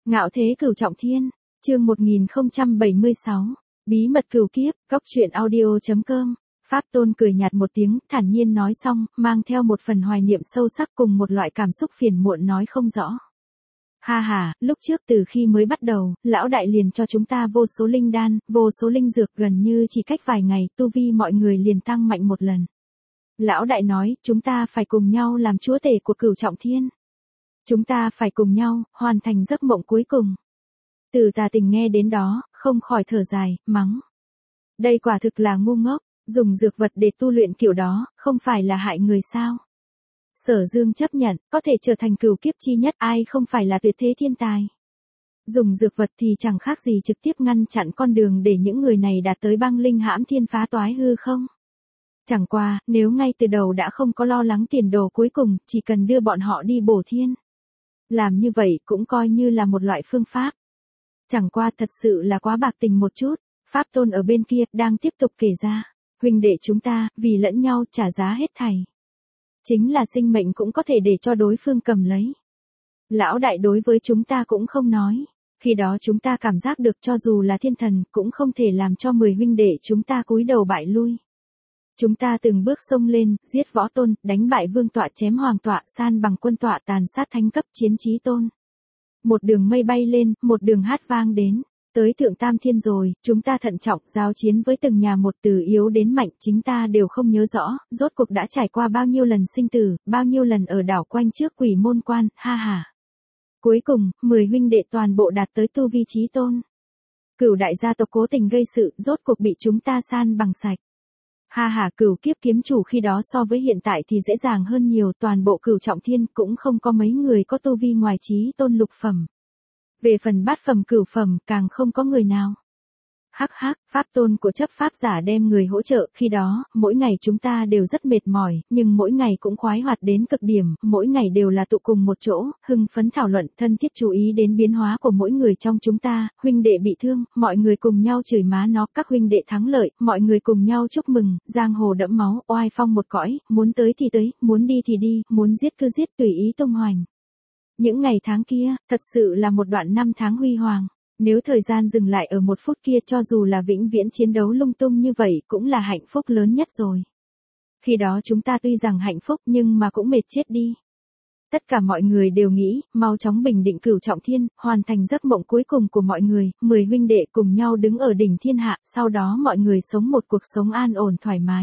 Ngạo thế cửu trọng thiên, chương 1076, bí mật cửu kiếp, góc truyện audio.com. Pháp Tôn cười nhạt một tiếng, thản nhiên nói xong, mang theo một phần hoài niệm sâu sắc cùng một loại cảm xúc phiền muộn nói không rõ. Ha ha, lúc trước từ khi mới bắt đầu, lão đại liền cho chúng ta vô số linh đan, vô số linh dược, gần như chỉ cách vài ngày, tu vi mọi người liền tăng mạnh một lần. Lão đại nói, chúng ta phải cùng nhau làm chúa tể của cửu trọng thiên. Chúng ta phải cùng nhau, hoàn thành giấc mộng cuối cùng. Từ Tà Tình nghe đến đó, không khỏi thở dài, mắng. Đây quả thực là ngu ngốc, dùng dược vật để tu luyện kiểu đó, không phải là hại người sao? Sở Dương chấp nhận, có thể trở thành cửu kiếp chi nhất, ai không phải là tuyệt thế thiên tài. Dùng dược vật thì chẳng khác gì trực tiếp ngăn chặn con đường để những người này đạt tới băng linh hãm thiên phá toái hư không? Chẳng qua, nếu ngay từ đầu đã không có lo lắng tiền đồ cuối cùng, chỉ cần đưa bọn họ đi bổ thiên. Làm như vậy cũng coi như là một loại phương pháp. Chẳng qua thật sự là quá bạc tình một chút, Pháp Tôn ở bên kia đang tiếp tục kể ra, huynh đệ chúng ta, vì lẫn nhau trả giá hết thảy. Chính là sinh mệnh cũng có thể để cho đối phương cầm lấy. Lão đại đối với chúng ta cũng không nói, khi đó chúng ta cảm giác được cho dù là thiên thần cũng không thể làm cho 10 huynh đệ chúng ta cúi đầu bại lui. Chúng ta từng bước xông lên, giết võ tôn, đánh bại vương tọa, chém hoàng tọa, san bằng quân tọa, tàn sát thánh cấp, chiến chí tôn. Một đường mây bay lên, một đường hát vang đến, tới thượng tam thiên rồi, chúng ta thận trọng, giao chiến với từng nhà một, từ yếu đến mạnh, chính ta đều không nhớ rõ, rốt cuộc đã trải qua bao nhiêu lần sinh tử, bao nhiêu lần ở đảo quanh trước quỷ môn quan, ha ha. Cuối cùng, 10 huynh đệ toàn bộ đạt tới tu vi chí tôn. Cửu đại gia tộc cố tình gây sự, rốt cuộc bị chúng ta san bằng sạch. Ha ha, cửu kiếp kiếm chủ khi đó so với hiện tại thì dễ dàng hơn nhiều, toàn bộ cửu trọng thiên cũng không có mấy người có tu vi ngoài chí tôn lục phẩm. Về phần bát phẩm cửu phẩm càng không có người nào. Hắc hắc, Pháp Tôn của chấp pháp giả đem người hỗ trợ, khi đó, mỗi ngày chúng ta đều rất mệt mỏi, nhưng mỗi ngày cũng khoái hoạt đến cực điểm, mỗi ngày đều là tụ cùng một chỗ, hưng phấn thảo luận, thân thiết chú ý đến biến hóa của mỗi người trong chúng ta, huynh đệ bị thương, mọi người cùng nhau chửi má nó, các huynh đệ thắng lợi, mọi người cùng nhau chúc mừng, giang hồ đẫm máu, oai phong một cõi, muốn tới thì tới, muốn đi thì đi, muốn giết cứ giết, tùy ý tung hoành. Những ngày tháng kia, thật sự là một đoạn năm tháng huy hoàng. Nếu thời gian dừng lại ở một phút kia, cho dù là vĩnh viễn chiến đấu lung tung như vậy cũng là hạnh phúc lớn nhất rồi. Khi đó chúng ta tuy rằng hạnh phúc nhưng mà cũng mệt chết đi. Tất cả mọi người đều nghĩ, mau chóng bình định cửu trọng thiên, hoàn thành giấc mộng cuối cùng của mọi người, 10 huynh đệ cùng nhau đứng ở đỉnh thiên hạ, sau đó mọi người sống một cuộc sống an ổn thoải mái.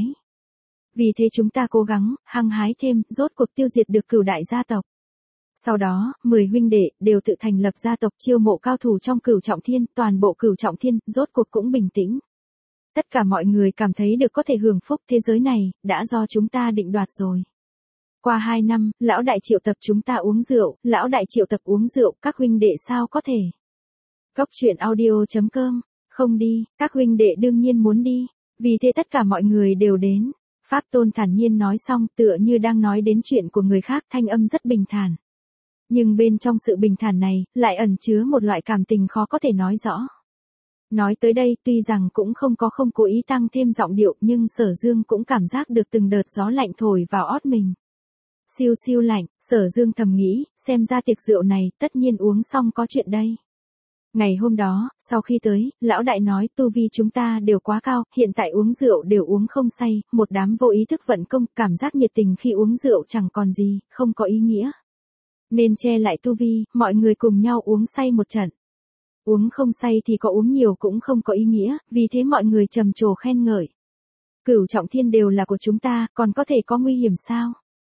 Vì thế chúng ta cố gắng, hăng hái thêm, rốt cuộc tiêu diệt được cửu đại gia tộc. Sau đó, 10 huynh đệ đều tự thành lập gia tộc, chiêu mộ cao thủ trong cửu trọng thiên, toàn bộ cửu trọng thiên, rốt cuộc cũng bình tĩnh. Tất cả mọi người cảm thấy được có thể hưởng phúc, thế giới này, đã do chúng ta định đoạt rồi. Qua 2 năm, lão đại triệu tập chúng ta uống rượu, lão đại triệu tập uống rượu, các huynh đệ sao có thể. Góc truyện audio.com, không đi, các huynh đệ đương nhiên muốn đi, vì thế tất cả mọi người đều đến. Pháp Tôn thản nhiên nói xong, tựa như đang nói đến chuyện của người khác, thanh âm rất bình thản. Nhưng bên trong sự bình thản này, lại ẩn chứa một loại cảm tình khó có thể nói rõ. Nói tới đây, tuy rằng cũng không cố ý tăng thêm giọng điệu, nhưng Sở Dương cũng cảm giác được từng đợt gió lạnh thổi vào ót mình. Siêu siêu lạnh, Sở Dương thầm nghĩ, xem ra tiệc rượu này, tất nhiên uống xong có chuyện đây. Ngày hôm đó, sau khi tới, lão đại nói tu vi chúng ta đều quá cao, hiện tại uống rượu đều uống không say, một đám vô ý thức vận công, cảm giác nhiệt tình khi uống rượu chẳng còn gì, không có ý nghĩa. Nên che lại tu vi, mọi người cùng nhau uống say một trận. Uống không say thì có uống nhiều cũng không có ý nghĩa, vì thế mọi người trầm trồ khen ngợi. Cửu trọng thiên đều là của chúng ta, còn có thể có nguy hiểm sao?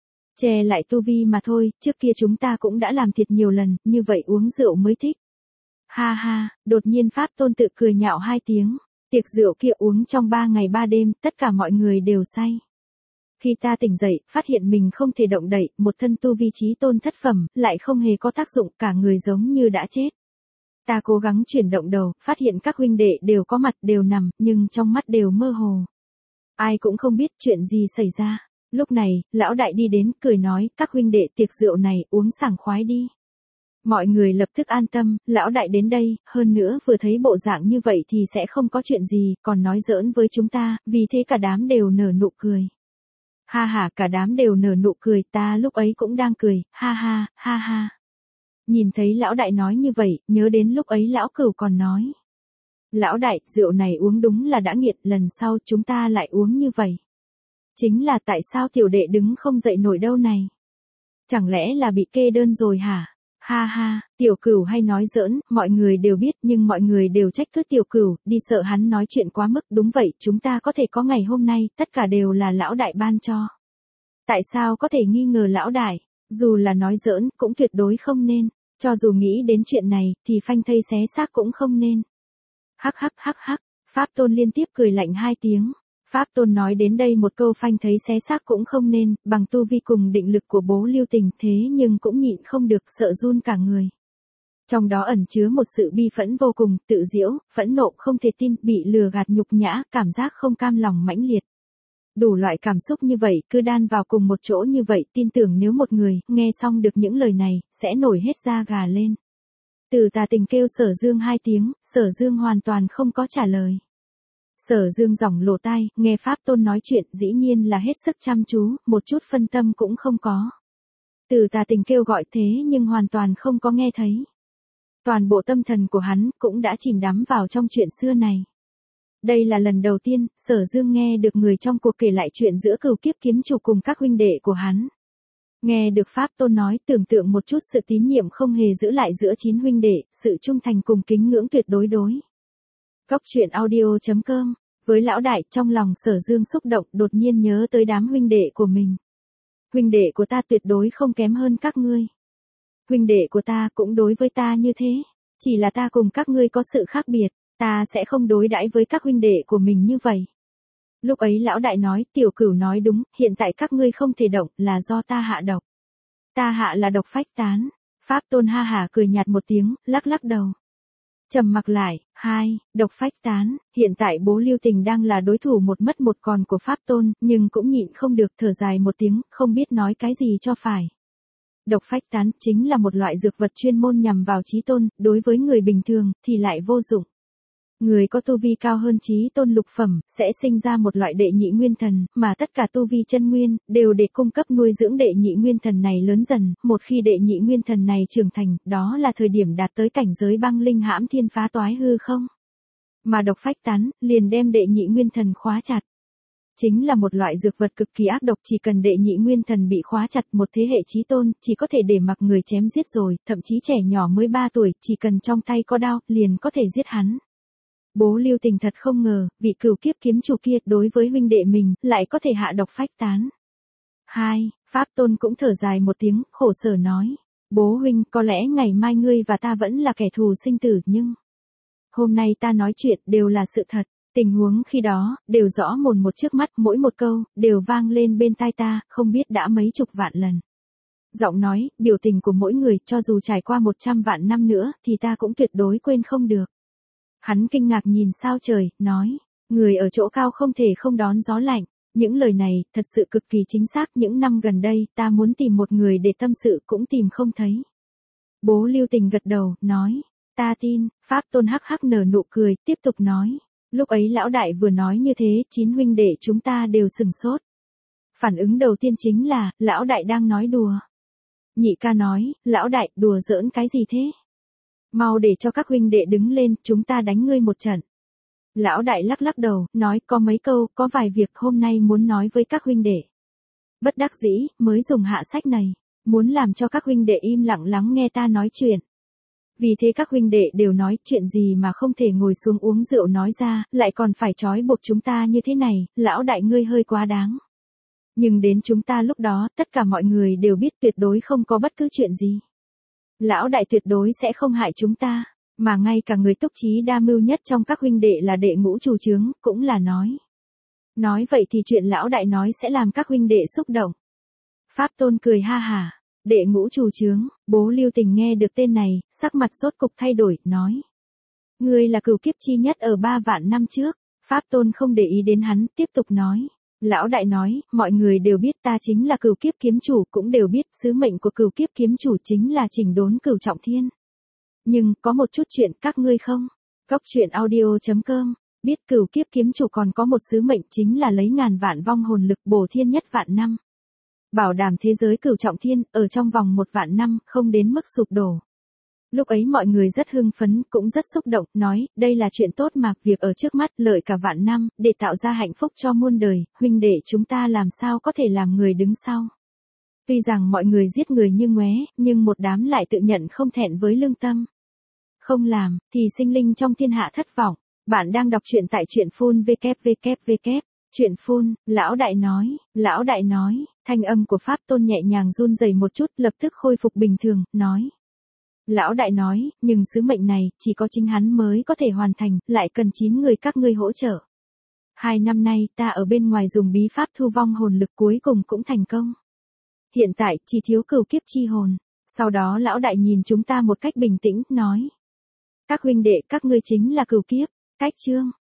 Che lại tu vi mà thôi, trước kia chúng ta cũng đã làm thiệt nhiều lần, như vậy uống rượu mới thích. Ha ha, đột nhiên Pháp Tôn tự cười nhạo 2 tiếng, tiệc rượu kia uống trong 3 ngày 3 đêm, tất cả mọi người đều say. Khi ta tỉnh dậy, phát hiện mình không thể động đậy, một thân tu vi chí tôn thất phẩm, lại không hề có tác dụng, cả người giống như đã chết. Ta cố gắng chuyển động đầu, phát hiện các huynh đệ đều có mặt, đều nằm, nhưng trong mắt đều mơ hồ. Ai cũng không biết chuyện gì xảy ra. Lúc này, lão đại đi đến, cười nói, các huynh đệ tiệc rượu này, uống sảng khoái đi. Mọi người lập tức an tâm, lão đại đến đây, hơn nữa vừa thấy bộ dạng như vậy thì sẽ không có chuyện gì, còn nói giỡn với chúng ta, vì thế cả đám đều nở nụ cười. Ha ha, cả đám đều nở nụ cười, ta lúc ấy cũng đang cười, ha ha, ha ha. Nhìn thấy lão đại nói như vậy, nhớ đến lúc ấy lão cửu còn nói. Lão đại, rượu này uống đúng là đã nghiện, lần sau chúng ta lại uống như vậy. Chính là tại sao tiểu đệ đứng không dậy nổi đâu này? Chẳng lẽ là bị kê đơn rồi hả? Ha ha, tiểu cửu hay nói giỡn, mọi người đều biết nhưng mọi người đều trách cứ tiểu cửu, đi sợ hắn nói chuyện quá mức. Đúng vậy, chúng ta có thể có ngày hôm nay, tất cả đều là lão đại ban cho. Tại sao có thể nghi ngờ lão đại? Dù là nói giỡn, cũng tuyệt đối không nên. Cho dù nghĩ đến chuyện này, thì phanh thây xé xác cũng không nên. Hắc hắc hắc hắc, Pháp Tôn liên tiếp cười lạnh 2 tiếng. Pháp Tôn nói đến đây một câu phanh thấy xé xác cũng không nên, bằng tu vi cùng định lực của Bố Lưu Tình thế nhưng cũng nhịn không được sợ run cả người. Trong đó ẩn chứa một sự bi phẫn vô cùng, tự giễu, phẫn nộ không thể tin, bị lừa gạt nhục nhã, cảm giác không cam lòng mãnh liệt. Đủ loại cảm xúc như vậy cứ đan vào cùng một chỗ như vậy, tin tưởng nếu một người nghe xong được những lời này, sẽ nổi hết da gà lên. Từ Tà Tình kêu Sở Dương 2 tiếng, Sở Dương hoàn toàn không có trả lời. Sở Dương giỏng lỗ tai, nghe Pháp Tôn nói chuyện dĩ nhiên là hết sức chăm chú, một chút phân tâm cũng không có. Từ Tà Tình kêu gọi thế nhưng hoàn toàn không có nghe thấy. Toàn bộ tâm thần của hắn cũng đã chìm đắm vào trong chuyện xưa này. Đây là lần đầu tiên, Sở Dương nghe được người trong cuộc kể lại chuyện giữa Cửu Kiếp kiếm chủ cùng các huynh đệ của hắn. Nghe được Pháp Tôn nói, tưởng tượng một chút sự tín nhiệm không hề giữ lại giữa 9 huynh đệ, sự trung thành cùng kính ngưỡng tuyệt đối đối. Góc truyện audio.com. Với lão đại, trong lòng Sở Dương xúc động, đột nhiên nhớ tới đám huynh đệ của mình. Huynh đệ của ta tuyệt đối không kém hơn các ngươi. Huynh đệ của ta cũng đối với ta như thế, chỉ là ta cùng các ngươi có sự khác biệt, ta sẽ không đối đãi với các huynh đệ của mình như vậy. Lúc ấy lão đại nói, tiểu cửu nói đúng, hiện tại các ngươi không thể động, là do ta hạ độc. Ta hạ là độc phách tán. Pháp Tôn ha hả cười nhạt một tiếng, lắc lắc đầu. Trầm mặc lại, 2, độc phách tán, hiện tại Bố Lưu Tình đang là đối thủ một mất một còn của Pháp Tôn, nhưng cũng nhịn không được thở dài một tiếng, không biết nói cái gì cho phải. Độc phách tán chính là một loại dược vật chuyên môn nhằm vào chí tôn, đối với người bình thường thì lại vô dụng. Người có tu vi cao hơn chí tôn lục phẩm, sẽ sinh ra một loại đệ nhị nguyên thần, mà tất cả tu vi chân nguyên, đều để cung cấp nuôi dưỡng đệ nhị nguyên thần này lớn dần, một khi đệ nhị nguyên thần này trưởng thành, đó là thời điểm đạt tới cảnh giới băng linh hãm thiên phá toái hư không. Mà độc phách tán, liền đem đệ nhị nguyên thần khóa chặt. Chính là một loại dược vật cực kỳ ác độc, chỉ cần đệ nhị nguyên thần bị khóa chặt, một thế hệ chí tôn, chỉ có thể để mặc người chém giết rồi, thậm chí trẻ nhỏ mới 3 tuổi, chỉ cần trong tay có đao, liền có thể giết hắn. Bố Lưu Tình thật không ngờ, vị Cửu Kiếp kiếm chủ kia đối với huynh đệ mình, lại có thể hạ độc phách tán. 2, Pháp Tôn cũng thở dài một tiếng, khổ sở nói. Bố huynh, có lẽ ngày mai ngươi và ta vẫn là kẻ thù sinh tử nhưng... Hôm nay ta nói chuyện đều là sự thật, tình huống khi đó, đều rõ mồn một trước mắt, mỗi một câu, đều vang lên bên tai ta, không biết đã mấy chục vạn lần. Giọng nói, biểu tình của mỗi người, cho dù trải qua 100 vạn năm nữa, thì ta cũng tuyệt đối quên không được. Hắn kinh ngạc nhìn sao trời, nói, người ở chỗ cao không thể không đón gió lạnh. Những lời này, thật sự cực kỳ chính xác. Những năm gần đây, ta muốn tìm một người để tâm sự cũng tìm không thấy. Bố Lưu Tình gật đầu, nói, ta tin. Pháp Tôn hắc hắc nở nụ cười, tiếp tục nói. Lúc ấy lão đại vừa nói như thế, 9 huynh đệ chúng ta đều sừng sốt. Phản ứng đầu tiên chính là, lão đại đang nói đùa. Nhị ca nói, lão đại, đùa giỡn cái gì thế? Mau để cho các huynh đệ đứng lên, chúng ta đánh ngươi một trận. Lão đại lắc lắc đầu, nói có mấy câu, có vài việc hôm nay muốn nói với các huynh đệ. Bất đắc dĩ, mới dùng hạ sách này, muốn làm cho các huynh đệ im lặng lắng nghe ta nói chuyện. Vì thế các huynh đệ đều nói chuyện gì mà không thể ngồi xuống uống rượu nói ra, lại còn phải trói buộc chúng ta như thế này, lão đại ngươi hơi quá đáng. Nhưng đến chúng ta lúc đó, tất cả mọi người đều biết tuyệt đối không có bất cứ chuyện gì. Lão đại tuyệt đối sẽ không hại chúng ta, mà ngay cả người túc trí đa mưu nhất trong các huynh đệ là đệ ngũ chủ chướng, cũng là nói. Nói vậy thì chuyện lão đại nói sẽ làm các huynh đệ xúc động. Pháp Tôn cười ha hả, đệ ngũ chủ chướng, Bố Lưu Tình nghe được tên này, sắc mặt rốt cục thay đổi, nói. Ngươi là cửu kiếp chi nhất ở 3 vạn năm trước. Pháp Tôn không để ý đến hắn, tiếp tục nói. Lão đại nói, mọi người đều biết ta chính là Cửu Kiếp kiếm chủ, cũng đều biết sứ mệnh của Cửu Kiếp kiếm chủ chính là chỉnh đốn Cửu Trọng Thiên. Nhưng, có một chút chuyện các ngươi không? Góc truyện audio.com, biết Cửu Kiếp kiếm chủ còn có một sứ mệnh chính là lấy ngàn vạn vong hồn lực bổ thiên nhất vạn năm. Bảo đảm thế giới Cửu Trọng Thiên, ở trong vòng 1 vạn năm, không đến mức sụp đổ. Lúc ấy mọi người rất hưng phấn, cũng rất xúc động, nói, đây là chuyện tốt mà, việc ở trước mắt, lợi cả vạn năm, để tạo ra hạnh phúc cho muôn đời, huynh đệ chúng ta làm sao có thể làm người đứng sau. Tuy rằng mọi người giết người như ngoé, nhưng một đám lại tự nhận không thẹn với lương tâm. Không làm, thì sinh linh trong thiên hạ thất vọng. Bạn đang đọc truyện tại truyện phun www. Truyện phun, lão đại nói, thanh âm của Pháp Tôn nhẹ nhàng run rẩy một chút, lập tức khôi phục bình thường, nói. Lão đại nói, nhưng sứ mệnh này, chỉ có chính hắn mới có thể hoàn thành, lại cần 9 người các ngươi hỗ trợ. 2 năm nay, ta ở bên ngoài dùng bí pháp thu vong hồn lực cuối cùng cũng thành công. Hiện tại, chỉ thiếu cửu kiếp chi hồn. Sau đó lão đại nhìn chúng ta một cách bình tĩnh, nói. Các huynh đệ các ngươi chính là cửu kiếp, cách chương.